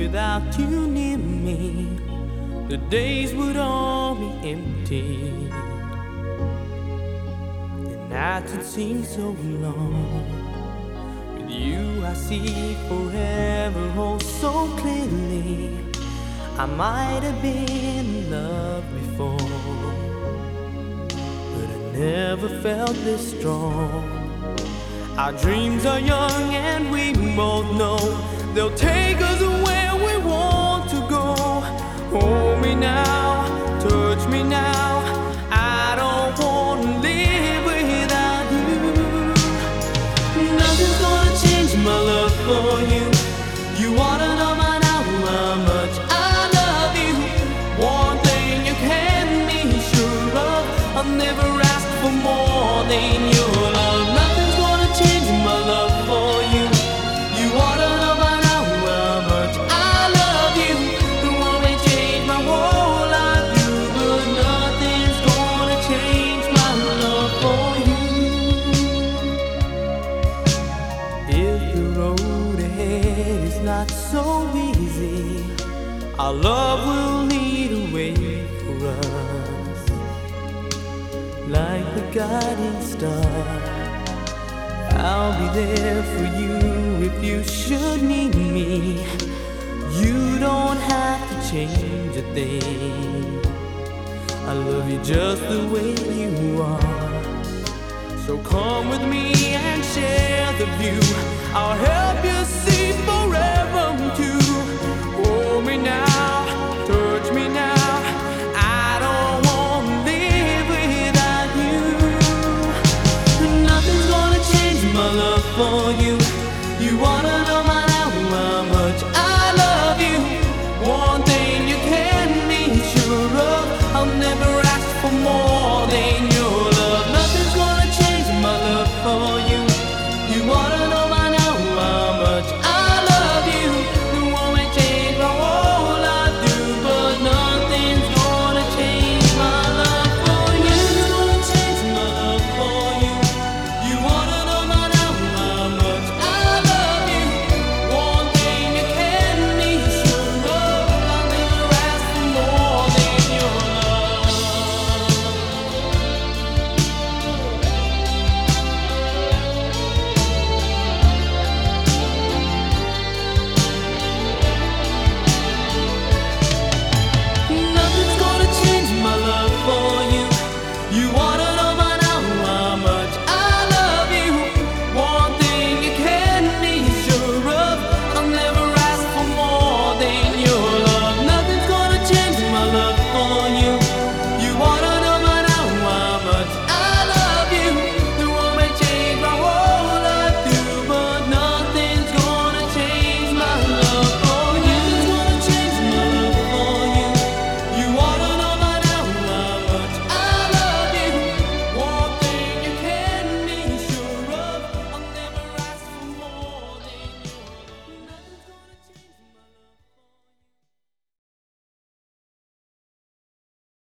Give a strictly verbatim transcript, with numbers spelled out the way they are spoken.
without you near me, the days would all be empty. The nights would seem so long. With you I see forever, oh so clearly. I might have been in love before, but I never felt this strong. Our dreams are young and we both know they'll take us where we want to go. Hold me now, touch me now, I don't want to live without you. Nothing's gonna change my love for you. You wanna know by now how much I love you. One thing you can be sure of, I'll never ask for more than your love. Nothing's gonna change my love for you. You wanna know by now how much I love you. The one may change my whole life, you, but nothing's gonna change my love for you. If the road ahead is not so easy, our love will lead a way for us, like the guiding star. I'll be there for you if you should need me. You don't have to change a thing. I love you just the way you are. So come with me and share the view. I'll help you see forever.